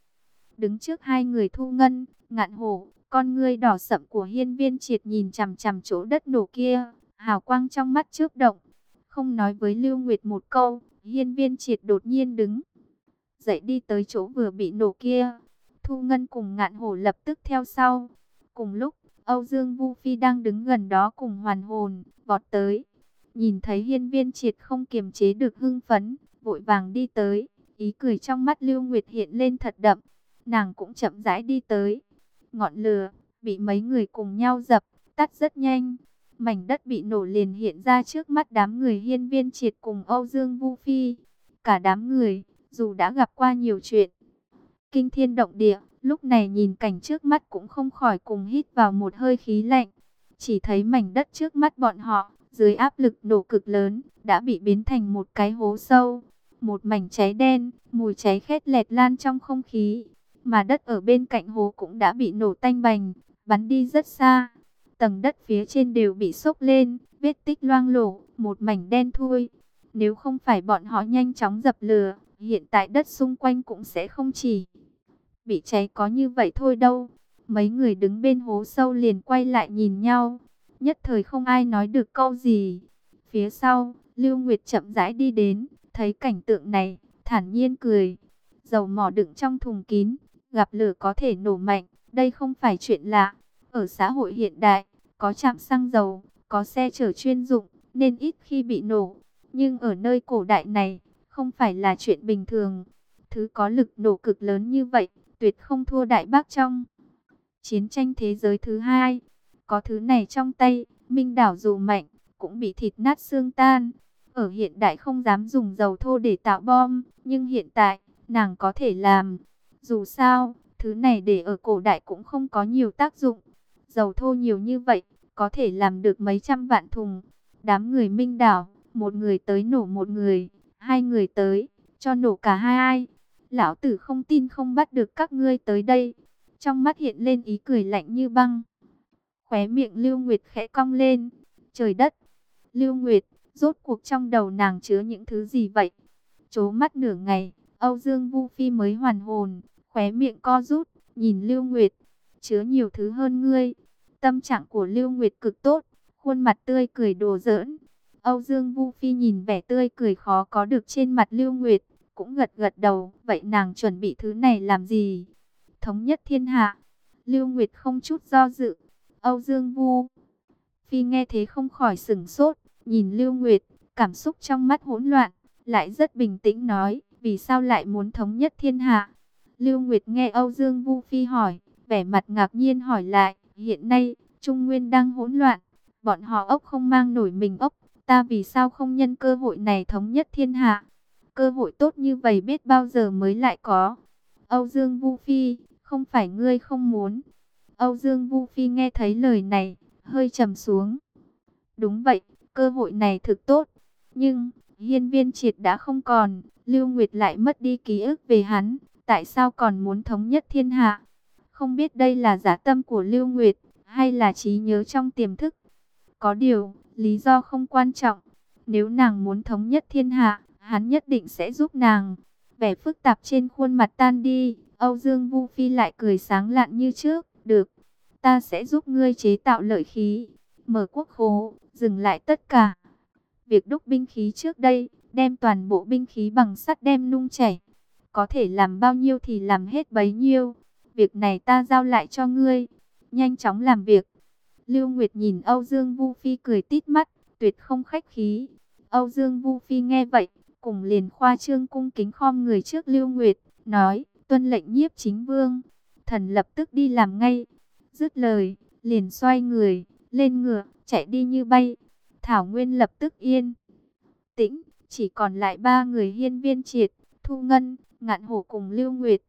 Đứng trước hai người Thu Ngân, Ngạn Hổ, con ngươi đỏ sậm của Hiên Viên Triệt nhìn chằm chằm chỗ đất nổ kia, hào quang trong mắt chớp động. Không nói với Lưu Nguyệt một câu, Hiên Viên Triệt đột nhiên đứng dậy đi tới chỗ vừa bị nổ kia. Thu Ngân cùng Ngạn Hổ lập tức theo sau. Cùng lúc, Âu Dương Vu Phi đang đứng gần đó cùng hoàn hồn, vọt tới. Nhìn thấy Hiên Viên Triệt không kiềm chế được hưng phấn, vội vàng đi tới. Ý cười trong mắt Lưu Nguyệt hiện lên thật đậm. Nàng cũng chậm rãi đi tới. Ngọn lửa bị mấy người cùng nhau dập tắt rất nhanh. Mảnh đất bị nổ liền hiện ra trước mắt đám người Hiên Viên Triệt cùng Âu Dương Vu Phi. Cả đám người, dù đã gặp qua nhiều chuyện kinh thiên động địa, lúc này nhìn cảnh trước mắt cũng không khỏi cùng hít vào một hơi khí lạnh. Chỉ thấy mảnh đất trước mắt bọn họ, dưới áp lực nổ cực lớn, đã bị biến thành một cái hố sâu. Một mảnh cháy đen, mùi cháy khét lẹt lan trong không khí. Mà đất ở bên cạnh hố cũng đã bị nổ tanh bành, bắn đi rất xa. Tầng đất phía trên đều bị xốc lên, vết tích loang lổ, một mảnh đen thui. Nếu không phải bọn họ nhanh chóng dập lửa, hiện tại đất xung quanh cũng sẽ không chỉ bị cháy có như vậy thôi đâu. Mấy người đứng bên hố sâu liền quay lại nhìn nhau. Nhất thời không ai nói được câu gì. Phía sau, Lưu Nguyệt chậm rãi đi đến, thấy cảnh tượng này, thản nhiên cười. Dầu mỏ đựng trong thùng kín, gặp lửa có thể nổ mạnh, đây không phải chuyện lạ. Ở xã hội hiện đại, có trạm xăng dầu, có xe chở chuyên dụng, nên ít khi bị nổ. Nhưng ở nơi cổ đại này, không phải là chuyện bình thường. Thứ có lực nổ cực lớn như vậy, tuyệt không thua Đại Bác trong chiến tranh thế giới thứ hai. Có thứ này trong tay, Minh Đảo dù mạnh, cũng bị thịt nát xương tan. Ở hiện đại không dám dùng dầu thô để tạo bom, nhưng hiện tại, nàng có thể làm. Dù sao, thứ này để ở cổ đại cũng không có nhiều tác dụng. Dầu thô nhiều như vậy, có thể làm được mấy trăm vạn thùng. Đám người Minh Đảo, một người tới nổ một người, hai người tới, cho nổ cả hai ai. Lão tử không tin không bắt được các ngươi tới đây. Trong mắt hiện lên ý cười lạnh như băng. Khóe miệng Lưu Nguyệt khẽ cong lên. Trời đất! Lưu Nguyệt, rốt cuộc trong đầu nàng chứa những thứ gì vậy? Chố mắt nửa ngày, Âu Dương Vu Phi mới hoàn hồn, khóe miệng co rút, nhìn Lưu Nguyệt. Chứa nhiều thứ hơn ngươi. Tâm trạng của Lưu Nguyệt cực tốt, khuôn mặt tươi cười đùa giỡn. Âu Dương Vu Phi nhìn vẻ tươi cười khó có được trên mặt Lưu Nguyệt, cũng gật gật đầu. Vậy nàng chuẩn bị thứ này làm gì? Thống nhất thiên hạ. Lưu Nguyệt không chút do dự. Âu Dương Vu Phi nghe thế không khỏi sửng sốt, nhìn Lưu Nguyệt, cảm xúc trong mắt hỗn loạn, lại rất bình tĩnh nói, vì sao lại muốn thống nhất thiên hạ? Lưu Nguyệt nghe Âu Dương Vu Phi hỏi, vẻ mặt ngạc nhiên hỏi lại, hiện nay, Trung Nguyên đang hỗn loạn, bọn họ ốc không mang nổi mình ốc, ta vì sao không nhân cơ hội này thống nhất thiên hạ? Cơ hội tốt như vậy biết bao giờ mới lại có. Âu Dương Vu Phi, không phải ngươi không muốn. Âu Dương Vu Phi nghe thấy lời này, hơi trầm xuống. Đúng vậy, cơ hội này thực tốt. Nhưng, Hiên Viên Triệt đã không còn, Lưu Nguyệt lại mất đi ký ức về hắn. Tại sao còn muốn thống nhất thiên hạ? Không biết đây là dã tâm của Lưu Nguyệt, hay là trí nhớ trong tiềm thức. Có điều, lý do không quan trọng. Nếu nàng muốn thống nhất thiên hạ, hắn nhất định sẽ giúp nàng. Vẻ phức tạp trên khuôn mặt tan đi, Âu Dương Vu Phi lại cười sáng lạn như trước. Được, ta sẽ giúp ngươi chế tạo lợi khí, mở quốc khố, dừng lại tất cả. Việc đúc binh khí trước đây, đem toàn bộ binh khí bằng sắt đem nung chảy. Có thể làm bao nhiêu thì làm hết bấy nhiêu. Việc này ta giao lại cho ngươi. Nhanh chóng làm việc. Lưu Nguyệt nhìn Âu Dương Vu Phi cười tít mắt, tuyệt không khách khí. Âu Dương Vu Phi nghe vậy, cùng liền khoa trương cung kính khom người trước Lưu Nguyệt, nói, tuân lệnh Nhiếp Chính Vương. Thần lập tức đi làm ngay. Dứt lời, liền xoay người, lên ngựa, chạy đi như bay. Thảo Nguyên lập tức yên tĩnh, chỉ còn lại ba người Hiên Viên Triệt, Thu Ngân, Ngạn Hổ cùng Lưu Nguyệt.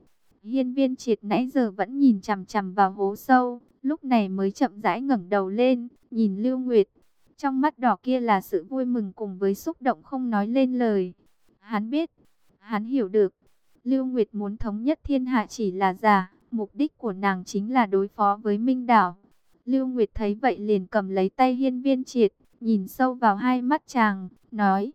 Hiên Viên Triệt nãy giờ vẫn nhìn chằm chằm vào hố sâu, lúc này mới chậm rãi ngẩng đầu lên, nhìn Lưu Nguyệt. Trong mắt đỏ kia là sự vui mừng cùng với xúc động không nói lên lời. Hắn biết, hắn hiểu được, Lưu Nguyệt muốn thống nhất thiên hạ chỉ là giả, mục đích của nàng chính là đối phó với Minh Đảo. Lưu Nguyệt thấy vậy liền cầm lấy tay Hiên Viên Triệt, nhìn sâu vào hai mắt chàng, nói: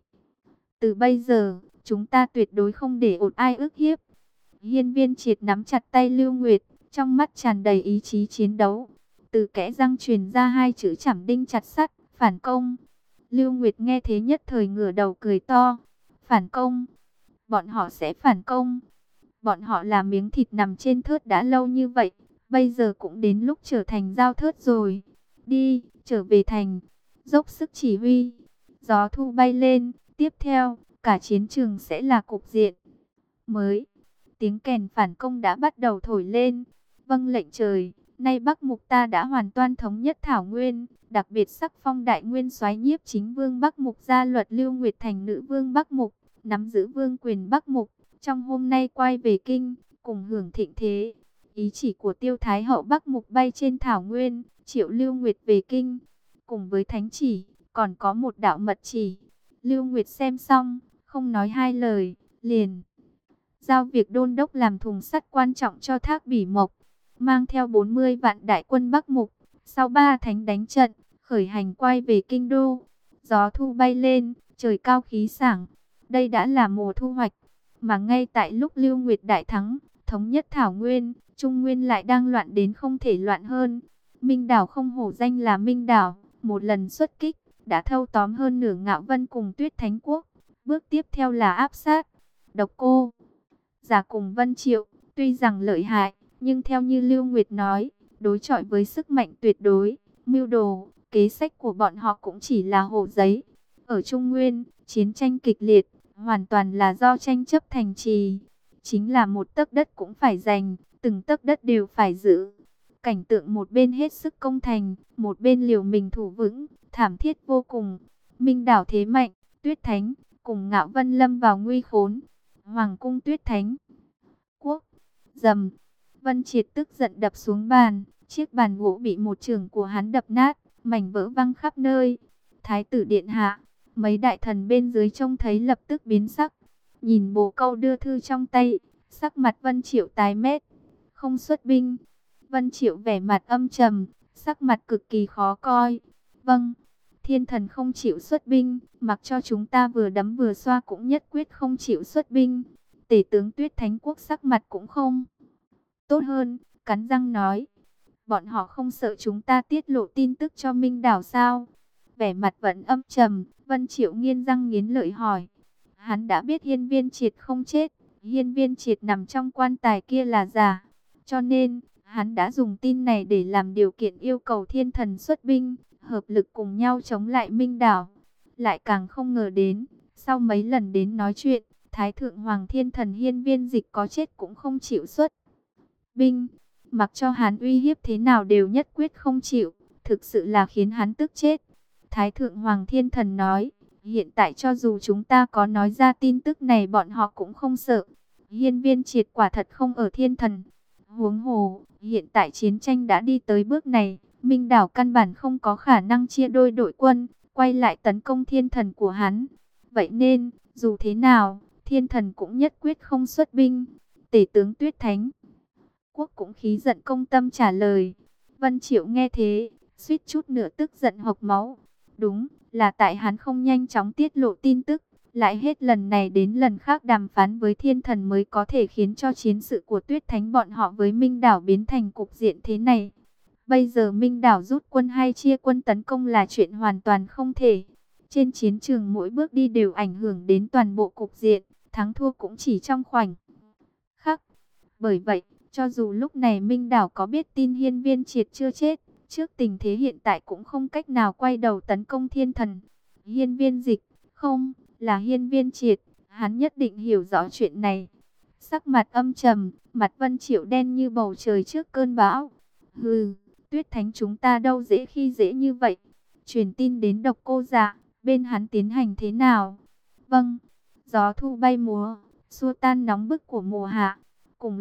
từ bây giờ, chúng ta tuyệt đối không để một ai ức hiếp. Hiên Viên Triệt nắm chặt tay Lưu Nguyệt, trong mắt tràn đầy ý chí chiến đấu. Từ kẽ răng truyền ra hai chữ chảm đinh chặt sắt, phản công. Lưu Nguyệt nghe thế nhất thời ngửa đầu cười to. Phản công? Bọn họ sẽ phản công? Bọn họ là miếng thịt nằm trên thớt đã lâu như vậy, bây giờ cũng đến lúc trở thành dao thớt rồi. Đi, trở về thành, dốc sức chỉ huy. Gió thu bay lên, tiếp theo, cả chiến trường sẽ là cục diện mới. Tiếng kèn phản công đã bắt đầu thổi lên. Vâng lệnh trời, nay Bắc Mục ta đã hoàn toàn thống nhất Thảo Nguyên, đặc biệt sắc phong đại nguyên soái Nhiếp Chính Vương Bắc Mục ra luật Lưu Nguyệt thành nữ vương Bắc Mục, nắm giữ vương quyền Bắc Mục, trong hôm nay quay về kinh, cùng hưởng thịnh thế. Ý chỉ của Tiêu Thái hậu Bắc Mục bay trên Thảo Nguyên, triệu Lưu Nguyệt về kinh, cùng với thánh chỉ, còn có một đạo mật chỉ. Lưu Nguyệt xem xong, không nói hai lời, liền giao việc đôn đốc làm thùng sắt quan trọng cho Thác Bỉ Mộc, mang theo 40 vạn đại quân Bắc Mục, sau 3 thánh đánh trận, khởi hành quay về kinh đô. Gió thu bay lên, trời cao khí sảng, đây đã là mùa thu hoạch, mà ngay tại lúc Lưu Nguyệt đại thắng, thống nhất Thảo Nguyên, Trung Nguyên lại đang loạn đến không thể loạn hơn. Minh Đảo không hổ danh là Minh Đảo, một lần xuất kích, đã thâu tóm hơn nửa Ngạo Vân cùng Tuyết Thánh Quốc, bước tiếp theo là áp sát Độc Cô Giả cùng Vân Triệu. Tuy rằng lợi hại, nhưng theo như Lưu Nguyệt nói, đối chọi với sức mạnh tuyệt đối, mưu đồ, kế sách của bọn họ cũng chỉ là hồ giấy. Ở Trung Nguyên, chiến tranh kịch liệt, hoàn toàn là do tranh chấp thành trì. Chính là một tấc đất cũng phải giành, từng tấc đất đều phải giữ. Cảnh tượng một bên hết sức công thành, một bên liều mình thủ vững, thảm thiết vô cùng. Minh Đảo thế mạnh, Tuyết Thánh, cùng Ngạo Vân lâm vào nguy khốn. Hoàng cung Tuyết Thánh Quốc, dầm, Vân Triệt tức giận đập xuống bàn, chiếc bàn gỗ bị một chưởng của hắn đập nát, mảnh vỡ văng khắp nơi. Thái tử điện hạ, mấy đại thần bên dưới trông thấy lập tức biến sắc, nhìn bồ câu đưa thư trong tay, sắc mặt Vân Triệu tái mét, không xuất binh. Vân Triệu vẻ mặt âm trầm, sắc mặt cực kỳ khó coi. Vâng, thiên thần không chịu xuất binh, mặc cho chúng ta vừa đấm vừa xoa cũng nhất quyết không chịu xuất binh. Tể tướng Tuyết Thánh Quốc sắc mặt cũng không tốt hơn, cắn răng nói: bọn họ không sợ chúng ta tiết lộ tin tức cho Minh Đảo sao? Vẻ mặt vẫn âm trầm, Vân Triệu nghiến răng nghiến lợi hỏi. Hắn đã biết Hiên Viên Triệt không chết, Hiên Viên Triệt nằm trong quan tài kia là giả, cho nên hắn đã dùng tin này để làm điều kiện yêu cầu thiên thần xuất binh, hợp lực cùng nhau chống lại Minh Đảo. Lại càng không ngờ đến, sau mấy lần đến nói chuyện, Thái Thượng Hoàng Thiên Thần Hiên Viên Dịch có chết cũng không chịu xuất binh, mặc cho hắn uy hiếp thế nào đều nhất quyết không chịu, thực sự là khiến hắn tức chết. Thái Thượng Hoàng Thiên Thần nói: hiện tại cho dù chúng ta có nói ra tin tức này bọn họ cũng không sợ. Hiên Viên Triệt quả thật không ở Thiên Thần. Huống hồ, hiện tại chiến tranh đã đi tới bước này, Minh Đảo căn bản không có khả năng chia đôi đội quân, quay lại tấn công Thiên Thần của hắn. Vậy nên, dù thế nào, Thiên Thần cũng nhất quyết không xuất binh. Tể tướng Tuyết Thánh Quốc cũng khí giận công tâm trả lời. Vân Triệu nghe thế, suýt chút nữa tức giận hộc máu. Đúng, là tại hắn không nhanh chóng tiết lộ tin tức, lại hết lần này đến lần khác đàm phán với Thiên Thần mới có thể khiến cho chiến sự của Tuyết Thánh bọn họ với Minh Đảo biến thành cục diện thế này. Bây giờ Minh Đảo rút quân hay chia quân tấn công là chuyện hoàn toàn không thể. Trên chiến trường mỗi bước đi đều ảnh hưởng đến toàn bộ cục diện, thắng thua cũng chỉ trong khoảnh khắc. Bởi vậy, cho dù lúc này Minh Đảo có biết tin Hiên Viên Triệt chưa chết, trước tình thế hiện tại cũng không cách nào quay đầu tấn công Thiên Thần. Hiên Viên Dịch, không, là Hiên Viên Triệt, hắn nhất định hiểu rõ chuyện này. Sắc mặt âm trầm, mặt Vân Triệu đen như bầu trời trước cơn bão. Hừ, Tuyết Thánh chúng ta đâu dễ khi dễ như vậy. Truyền tin đến Độc Cô Dạ, bên hắn tiến hành thế nào? Vâng, gió thu bay múa, xua tan nóng bức của mùa hạ. Cùng lúc,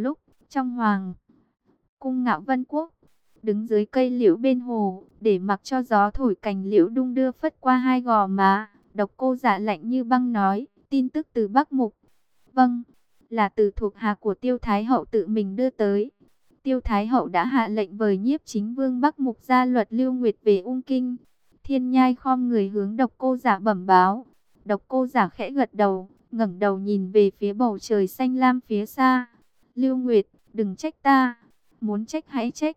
trong hoàng cung Ngạo Vân Quốc, đứng dưới cây liễu bên hồ, để mặc cho gió thổi cành liễu đung đưa phất qua hai gò má. Độc Cô Dạ lạnh như băng nói, tin tức từ Bắc Mục. Vâng, là từ thuộc hạ của Tiêu Thái Hậu tự mình đưa tới. Tiêu Thái Hậu đã hạ lệnh với Nhiếp Chính Vương Bắc Mục ra luật Lưu Nguyệt về Ung Kinh. Thiên Nhai khom người hướng Độc Cô Dạ bẩm báo. Độc Cô Dạ khẽ gật đầu, ngẩng đầu nhìn về phía bầu trời xanh lam phía xa. Lưu Nguyệt, đừng trách ta, muốn trách hãy trách.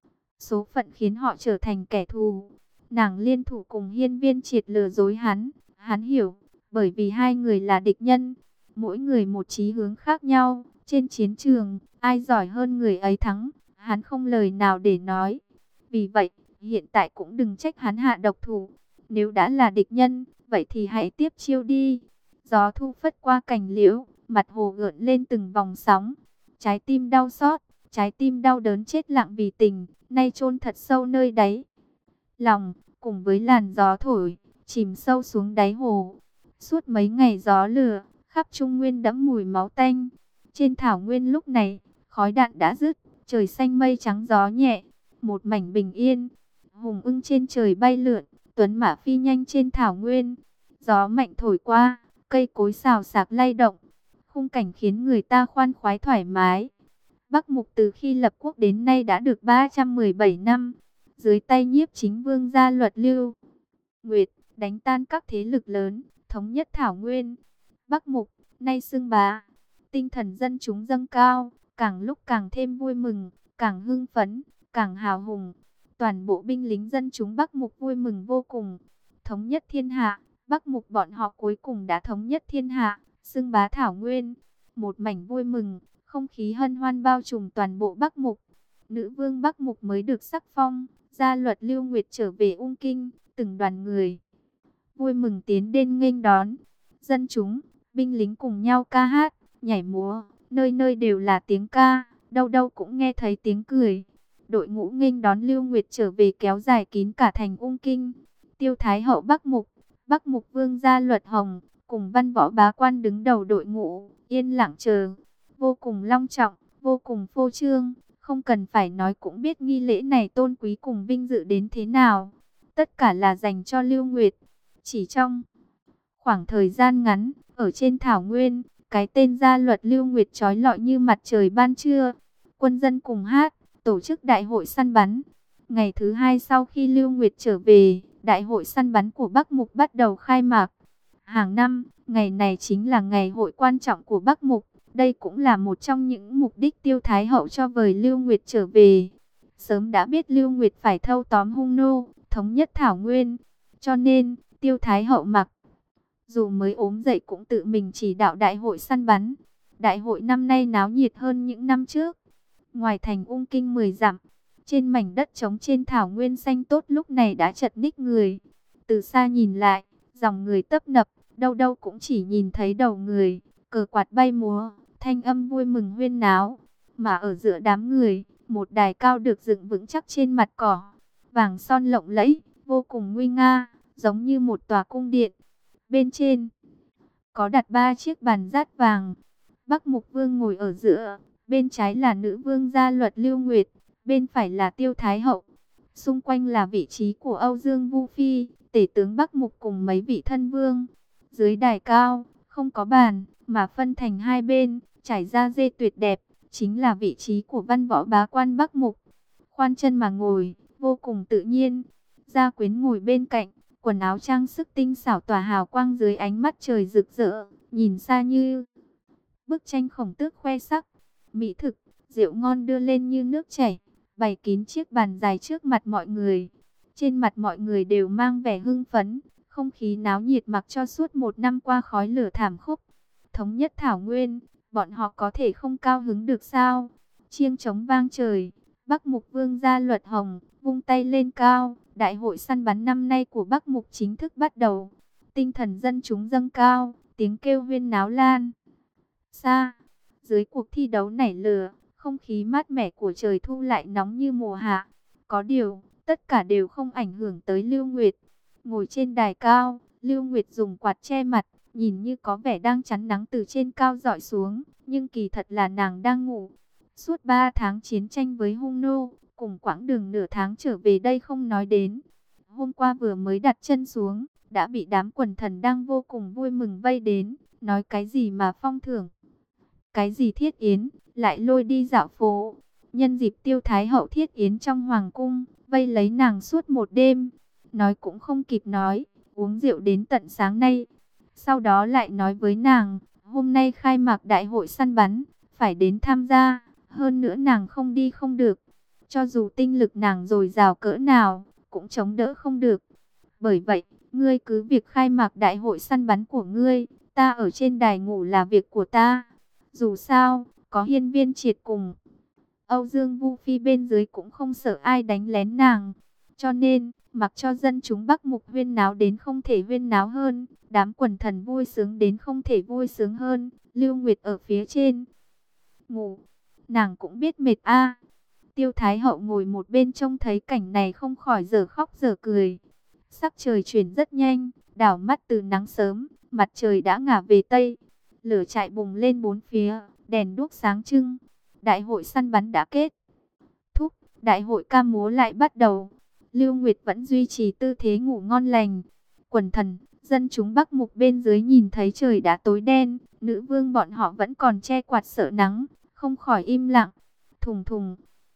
Số phận khiến họ trở thành kẻ thù. Nàng liên thủ cùng Hiên Viên Triệt lừa dối hắn. Hắn hiểu, bởi vì hai người là địch nhân, mỗi người một chí hướng khác nhau. Trên chiến trường, ai giỏi hơn người ấy thắng, hắn không lời nào để nói. Vì vậy, hiện tại cũng đừng trách hắn hạ độc thủ. Nếu đã là địch nhân, vậy thì hãy tiếp chiêu đi. Gió thu phất qua cành liễu, mặt hồ gợn lên từng vòng sóng. Trái tim đau xót, trái tim đau đớn chết lặng vì tình, nay chôn thật sâu nơi đáy lòng, cùng với làn gió thổi, chìm sâu xuống đáy hồ. Suốt mấy ngày gió lửa, khắp Trung Nguyên đẫm mùi máu tanh. Trên thảo nguyên lúc này, khói đạn đã dứt, trời xanh mây trắng gió nhẹ, một mảnh bình yên. Hùng ưng trên trời bay lượn, tuấn mã phi nhanh trên thảo nguyên. Gió mạnh thổi qua, cây cối xào xạc lay động, khung cảnh khiến người ta khoan khoái thoải mái. Bắc Mục từ khi lập quốc đến nay đã được 317 năm. Dưới tay Nhiếp Chính Vương ra luật Lưu Nguyệt, đánh tan các thế lực lớn, thống nhất thảo nguyên. Bắc Mục, nay xưng bá, tinh thần dân chúng dâng cao, càng lúc càng thêm vui mừng, càng hưng phấn, càng hào hùng. Toàn bộ binh lính dân chúng Bắc Mục vui mừng vô cùng. Thống nhất thiên hạ, Bắc Mục bọn họ cuối cùng đã thống nhất thiên hạ, xưng bá thảo nguyên. Một mảnh vui mừng, không khí hân hoan bao trùm toàn bộ Bắc Mục. Nữ vương Bắc Mục mới được sắc phong, gia luật Lưu Nguyệt trở về Ung Kinh, từng đoàn người vui mừng tiến đến nghênh đón. Dân chúng, binh lính cùng nhau ca hát, nhảy múa, nơi nơi đều là tiếng ca, đâu đâu cũng nghe thấy tiếng cười. Đội ngũ nghênh đón Lưu Nguyệt trở về kéo dài kín cả thành Ung Kinh. Tiêu Thái Hậu Bắc Mục Vương gia luật Hồng, cùng văn võ bá quan đứng đầu đội ngũ, yên lặng chờ. Vô cùng long trọng, vô cùng phô trương, không cần phải nói cũng biết nghi lễ này tôn quý cùng vinh dự đến thế nào. Tất cả là dành cho Lưu Nguyệt. Chỉ trong khoảng thời gian ngắn, ở trên thảo nguyên, cái tên gia luật Lưu Nguyệt chói lọi như mặt trời ban trưa. Quân dân cùng hát, tổ chức đại hội săn bắn. Ngày thứ hai sau khi Lưu Nguyệt trở về, đại hội săn bắn của Bắc Mục bắt đầu khai mạc. Hàng năm, ngày này chính là ngày hội quan trọng của Bắc Mục. Đây cũng là một trong những mục đích Tiêu Thái Hậu cho vời Lưu Nguyệt trở về. Sớm đã biết Lưu Nguyệt phải thâu tóm hung nô, thống nhất thảo nguyên. Cho nên, Tiêu Thái Hậu mặc dù mới ốm dậy cũng tự mình chỉ đạo đại hội săn bắn. Đại hội năm nay náo nhiệt hơn những năm trước. Ngoài thành Ung Kinh 10 dặm, trên mảnh đất trống trên thảo nguyên xanh tốt lúc này đã chật ních người. Từ xa nhìn lại, dòng người tấp nập, đâu đâu cũng chỉ nhìn thấy đầu người, cờ quạt bay múa, thanh âm vui mừng huyên náo. Mà ở giữa đám người, một đài cao được dựng vững chắc trên mặt cỏ, vàng son lộng lẫy, vô cùng nguy nga, giống như một tòa cung điện. Bên trên có đặt 3 chiếc bàn dát vàng. Bắc Mục Vương ngồi ở giữa, bên trái là nữ vương gia luật Lưu Nguyệt, bên phải là Tiêu Thái Hậu. Xung quanh là vị trí của Âu Dương Vu Phi, tể tướng Bắc Mục cùng mấy vị thân vương. Dưới đài cao, không có bàn, mà phân thành hai bên, trải ra rê tuyệt đẹp, chính là vị trí của văn võ bá quan Bắc Mục. Khoan chân mà ngồi, vô cùng tự nhiên. Gia quyến ngồi bên cạnh, quần áo trang sức tinh xảo tỏa hào quang dưới ánh mắt trời rực rỡ, nhìn xa như bức tranh khổng tước khoe sắc. Mỹ thực, rượu ngon đưa lên như nước chảy, bày kín chiếc bàn dài trước mặt mọi người. Trên mặt mọi người đều mang vẻ hưng phấn, không khí náo nhiệt mặc cho suốt một năm qua khói lửa thảm khốc. Thống nhất thảo nguyên, bọn họ có thể không cao hứng được sao? Chiêng trống vang trời, Bắc Mục Vương gia luật Hồng, vung tay lên cao. Đại hội săn bắn năm nay của Bắc Mục chính thức bắt đầu. Tinh thần dân chúng dâng cao, tiếng kêu huyên náo lan xa. Dưới cuộc thi đấu nảy lửa, không khí mát mẻ của trời thu lại nóng như mùa hạ. Có điều, tất cả đều không ảnh hưởng tới Lưu Nguyệt. Ngồi trên đài cao, Lưu Nguyệt dùng quạt che mặt, nhìn như có vẻ đang chắn nắng từ trên cao rọi xuống, nhưng kỳ thật là nàng đang ngủ. Suốt 3 tháng chiến tranh với Hung nô, cùng quãng đường nửa tháng trở về đây không nói đến. Hôm qua vừa mới đặt chân xuống, đã bị đám quần thần đang vô cùng vui mừng vây đến, nói cái gì mà phong thưởng, cái gì thiết yến, lại lôi đi dạo phố. Nhân dịp Tiêu Thái hậu thiết yến trong hoàng cung, vây lấy nàng suốt một đêm. Nói cũng không kịp nói, uống rượu đến tận sáng nay. Sau đó lại nói với nàng, hôm nay khai mạc đại hội săn bắn, phải đến tham gia, hơn nữa nàng không đi không được. Cho dù tinh lực nàng dồi dào cỡ nào, cũng chống đỡ không được. Bởi vậy, ngươi cứ việc khai mạc đại hội săn bắn của ngươi, ta ở trên đài ngủ là việc của ta. Dù sao, có Hiên Viên Triệt cùng Âu Dương Vu Phi bên dưới cũng không sợ ai đánh lén nàng. Cho nên, mặc cho dân chúng Bắc Mục huyên náo đến không thể huyên náo hơn, đám quần thần vui sướng đến không thể vui sướng hơn, Lưu Nguyệt ở phía trên ngủ, nàng cũng biết mệt a. Tiêu Thái hậu ngồi một bên trông thấy cảnh này không khỏi dở khóc dở cười. Sắc trời chuyển rất nhanh, đảo mắt từ nắng sớm, mặt trời đã ngả về tây. Lửa trại bùng lên bốn phía, đèn đuốc sáng trưng. Đại hội săn bắn đã kết thúc, đại hội ca múa lại bắt đầu. Lưu Nguyệt vẫn duy trì tư thế ngủ ngon lành. Quần thần, dân chúng Bắc Mục bên dưới nhìn thấy trời đã tối đen, nữ vương bọn họ vẫn còn che quạt sợ nắng, không khỏi im lặng. Thùng thùng,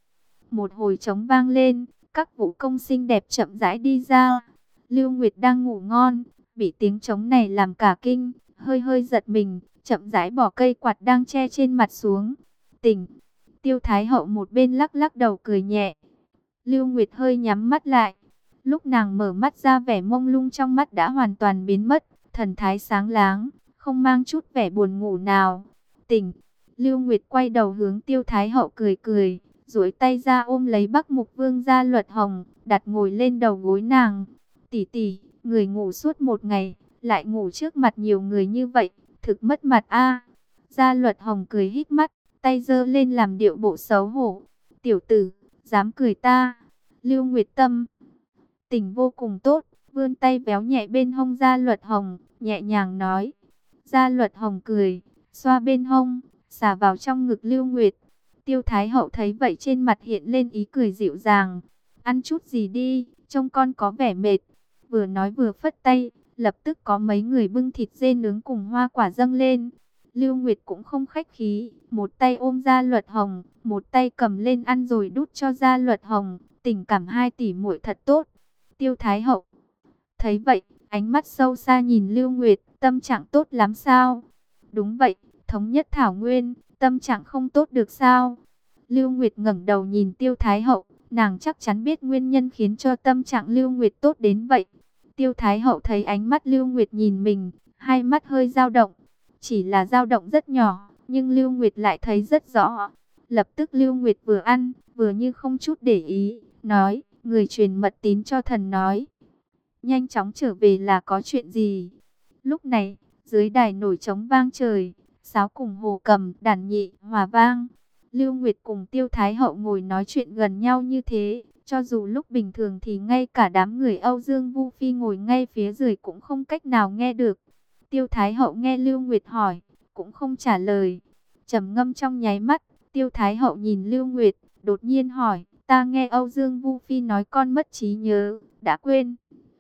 một hồi trống vang lên, các vũ công xinh đẹp chậm rãi đi ra. Lưu Nguyệt đang ngủ ngon, bị tiếng trống này làm cả kinh, hơi hơi giật mình, chậm rãi bỏ cây quạt đang che trên mặt xuống. Tỉnh. Tiêu Thái hậu một bên lắc lắc đầu cười nhẹ. Lưu Nguyệt hơi nhắm mắt lại. Lúc nàng mở mắt ra, vẻ mông lung trong mắt đã hoàn toàn biến mất, thần thái sáng láng, không mang chút vẻ buồn ngủ nào. Tỉnh. Lưu Nguyệt quay đầu hướng Tiêu Thái hậu cười cười, duỗi tay ra ôm lấy Bắc Mục Vương Gia Luật Hồng, đặt ngồi lên đầu gối nàng. Tỷ tỷ, người ngủ suốt một ngày, lại ngủ trước mặt nhiều người như vậy, thực mất mặt a. Gia Luật Hồng cười híp mắt, tay giơ lên làm điệu bộ xấu hổ. Tiểu tử, dám cười ta. Lưu Nguyệt tâm tình vô cùng tốt, vươn tay véo nhẹ bên hông Gia Luật Hồng, nhẹ nhàng nói. Gia Luật Hồng cười, xoa bên hông, xả vào trong ngực Lưu Nguyệt. Tiêu Thái hậu thấy vậy trên mặt hiện lên ý cười dịu dàng. Ăn chút gì đi, trông con có vẻ mệt. Vừa nói vừa phất tay, lập tức có mấy người bưng thịt dê nướng cùng hoa quả dâng lên. Lưu Nguyệt cũng không khách khí, một tay ôm Gia Luật Hồng, một tay cầm lên ăn rồi đút cho Gia Luật Hồng. Tình cảm hai tỷ muội thật tốt. Tiêu Thái hậu thấy vậy, ánh mắt sâu xa nhìn Lưu Nguyệt, tâm trạng tốt lắm sao? Đúng vậy, thống nhất Thảo Nguyên, tâm trạng không tốt được sao? Lưu Nguyệt ngẩng đầu nhìn Tiêu Thái hậu, nàng chắc chắn biết nguyên nhân khiến cho tâm trạng Lưu Nguyệt tốt đến vậy. Tiêu Thái hậu thấy ánh mắt Lưu Nguyệt nhìn mình, hai mắt hơi dao động. Chỉ là dao động rất nhỏ, nhưng Lưu Nguyệt lại thấy rất rõ. Lập tức Lưu Nguyệt vừa ăn, vừa như không chút để ý, nói, người truyền mật tín cho thần nói. Nhanh chóng trở về là có chuyện gì? Lúc này, dưới đài nổi trống vang trời, sáo cùng hồ cầm, đàn nhị, hòa vang. Lưu Nguyệt cùng Tiêu Thái hậu ngồi nói chuyện gần nhau như thế. Cho dù lúc bình thường thì ngay cả đám người Âu Dương Vu Phi ngồi ngay phía dưới cũng không cách nào nghe được. Tiêu Thái hậu nghe Lưu Nguyệt hỏi, cũng không trả lời. Trầm ngâm trong nháy mắt, Tiêu Thái hậu nhìn Lưu Nguyệt, đột nhiên hỏi, ta nghe Âu Dương Vu Phi nói con mất trí nhớ, đã quên.